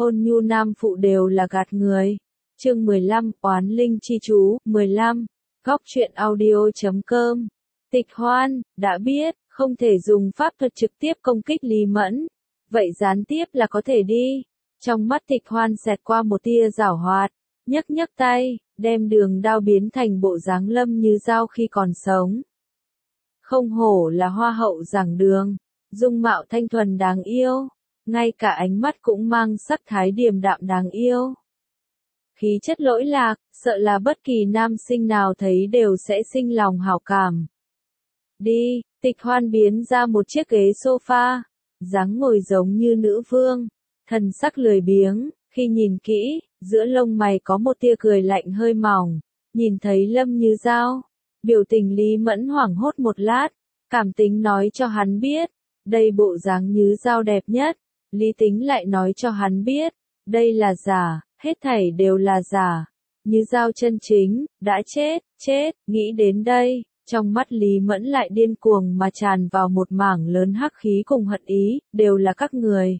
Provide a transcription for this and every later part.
ôn nhu nam phụ đều là gạt người. Chương 15, oán linh chi chú, 15. Góc truyện audio.com. Tịch Hoan, đã biết, không thể dùng pháp thuật trực tiếp công kích Lý Mẫn. Vậy gián tiếp là có thể đi. Trong mắt Tịch Hoan xẹt qua một tia giảo hoạt, nhấc nhấc tay, đem đường đao biến thành bộ dáng Lâm Như Giao khi còn sống. Không hổ là hoa hậu giảng đường, dung mạo thanh thuần đáng yêu, ngay cả ánh mắt cũng mang sắc thái điềm đạm đáng yêu. Khí chất lỗi lạc, sợ là bất kỳ nam sinh nào thấy đều sẽ sinh lòng hảo cảm. Đi, Tịch Hoan biến ra một chiếc ghế sofa, dáng ngồi giống như nữ vương, thần sắc lười biếng, khi nhìn kỹ, giữa lông mày có một tia cười lạnh hơi mỏng, nhìn thấy Lâm Như Giao, biểu tình Lý Mẫn hoảng hốt một lát, cảm tính nói cho hắn biết, đây bộ dáng Như Giao đẹp nhất, Lý Tính lại nói cho hắn biết, đây là giả, hết thảy đều là giả, Như Giao chân chính, đã chết, nghĩ đến đây, trong mắt Lý Mẫn lại điên cuồng mà tràn vào một mảng lớn hắc khí cùng hận ý, đều là các người.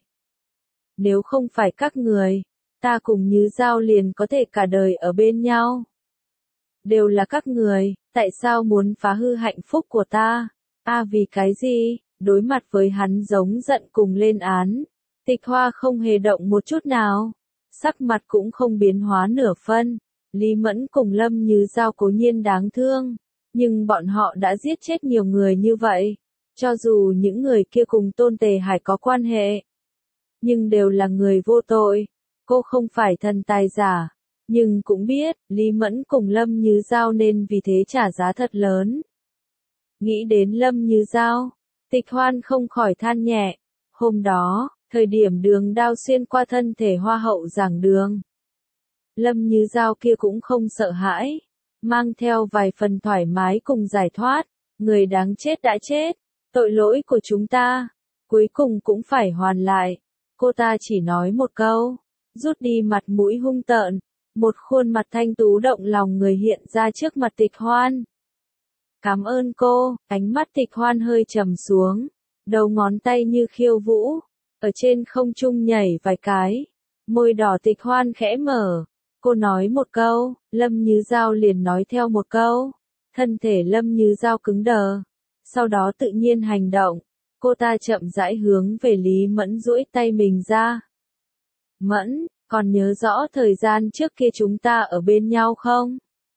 Nếu không phải các người, ta cùng Như Giao liền có thể cả đời ở bên nhau. Đều là các người, tại sao muốn phá hư hạnh phúc của ta? Vì cái gì? Đối mặt với hắn giống giận cùng lên án. Tịch Hoa không hề động một chút nào. Sắc mặt cũng không biến hóa nửa phân. Lý Mẫn cùng Lâm Như Giao cố nhiên đáng thương. Nhưng bọn họ đã giết chết nhiều người như vậy. Cho dù những người kia cùng Tôn Tề Hải có quan hệ. Nhưng đều là người vô tội. Cô không phải thần tài giả. Nhưng cũng biết, Lý Mẫn cùng Lâm Như Giao nên vì thế trả giá thật lớn. Nghĩ đến Lâm Như Giao, Tịch Hoan không khỏi than nhẹ. Hôm đó, thời điểm đường đao xuyên qua thân thể hoa hậu giảng đường. Lâm Như Giao kia cũng không sợ hãi, mang theo vài phần thoải mái cùng giải thoát. Người đáng chết đã chết, tội lỗi của chúng ta, cuối cùng cũng phải hoàn lại. Cô ta chỉ nói một câu, rút đi mặt mũi hung tợn. Một khuôn mặt thanh tú động lòng người hiện ra trước mặt Tịch Hoan. Cảm ơn cô, ánh mắt Tịch Hoan hơi trầm xuống, đầu ngón tay như khiêu vũ, ở trên không trung nhảy vài cái, môi đỏ Tịch Hoan khẽ mở, cô nói một câu, Lâm Như Giao liền nói theo một câu, thân thể Lâm Như Giao cứng đờ, sau đó tự nhiên hành động, cô ta chậm rãi hướng về Lý Mẫn duỗi tay mình ra. Mẫn, còn nhớ rõ thời gian trước kia chúng ta ở bên nhau không?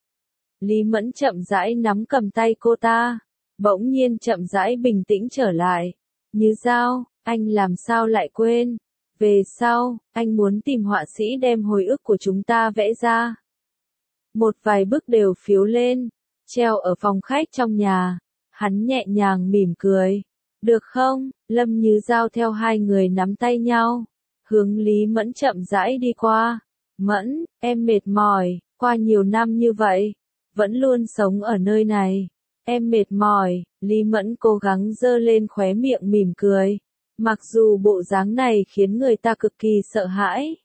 Lý Mẫn chậm rãi nắm cầm tay cô ta, bỗng nhiên chậm rãi bình tĩnh trở lại. Như Giao, anh làm sao lại quên? Về sau, anh muốn tìm họa sĩ đem hồi ức của chúng ta vẽ ra. Một vài bức đều phiếu lên, treo ở phòng khách trong nhà. Hắn nhẹ nhàng mỉm cười. Được không? Lâm Như Giao theo hai người nắm tay nhau. Hướng Lý Mẫn chậm rãi đi qua. Mẫn, em mệt mỏi, qua nhiều năm như vậy, vẫn luôn sống ở nơi này. Em mệt mỏi, Lý Mẫn cố gắng giơ lên khóe miệng mỉm cười. Mặc dù bộ dáng này khiến người ta cực kỳ sợ hãi.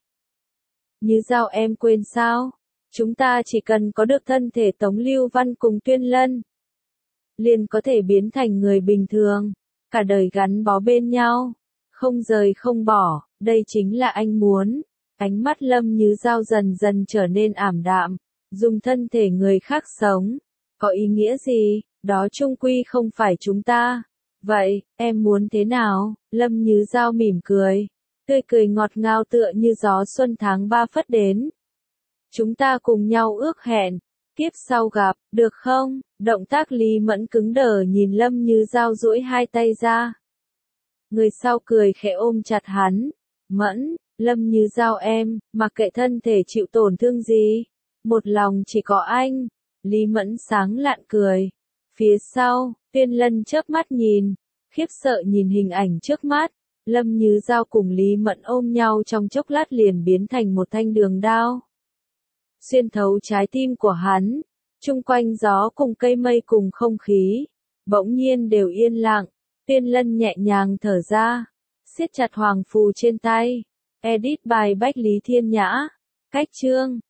Như Giao em quên sao? Chúng ta chỉ cần có được thân thể Tống Lưu Văn cùng Tuyên Lân, liền có thể biến thành người bình thường, cả đời gắn bó bên nhau, không rời không bỏ, đây chính là anh muốn. Ánh mắt Lâm Như Giao dần dần trở nên ảm đạm, dùng thân thể người khác sống, có ý nghĩa gì, đó chung quy không phải chúng ta. Vậy, em muốn thế nào? Lâm Như Giao mỉm cười, tươi cười ngọt ngào tựa như gió xuân tháng 3 phất đến. Chúng ta cùng nhau ước hẹn, kiếp sau gặp, được không? Động tác Lý Mẫn cứng đờ nhìn Lâm Như Giao duỗi hai tay ra. Người sau cười khẽ ôm chặt hắn. Mẫn, Lâm Như Giao em, mặc kệ thân thể chịu tổn thương gì, một lòng chỉ có anh. Lý Mẫn sáng lạn cười. Phía sau, Tuyên Lân chớp mắt nhìn, khiếp sợ nhìn hình ảnh trước mắt. Lâm Như Giao cùng Lý Mẫn ôm nhau trong chốc lát liền biến thành một thanh đường đao. Xuyên thấu trái tim của hắn, chung quanh gió cùng cây mây cùng không khí, bỗng nhiên đều yên lặng. Tuyên Lân nhẹ nhàng thở ra, siết chặt hoàng phù trên tay. Edit bài Bách Lý Thiên Nhã. Cách chương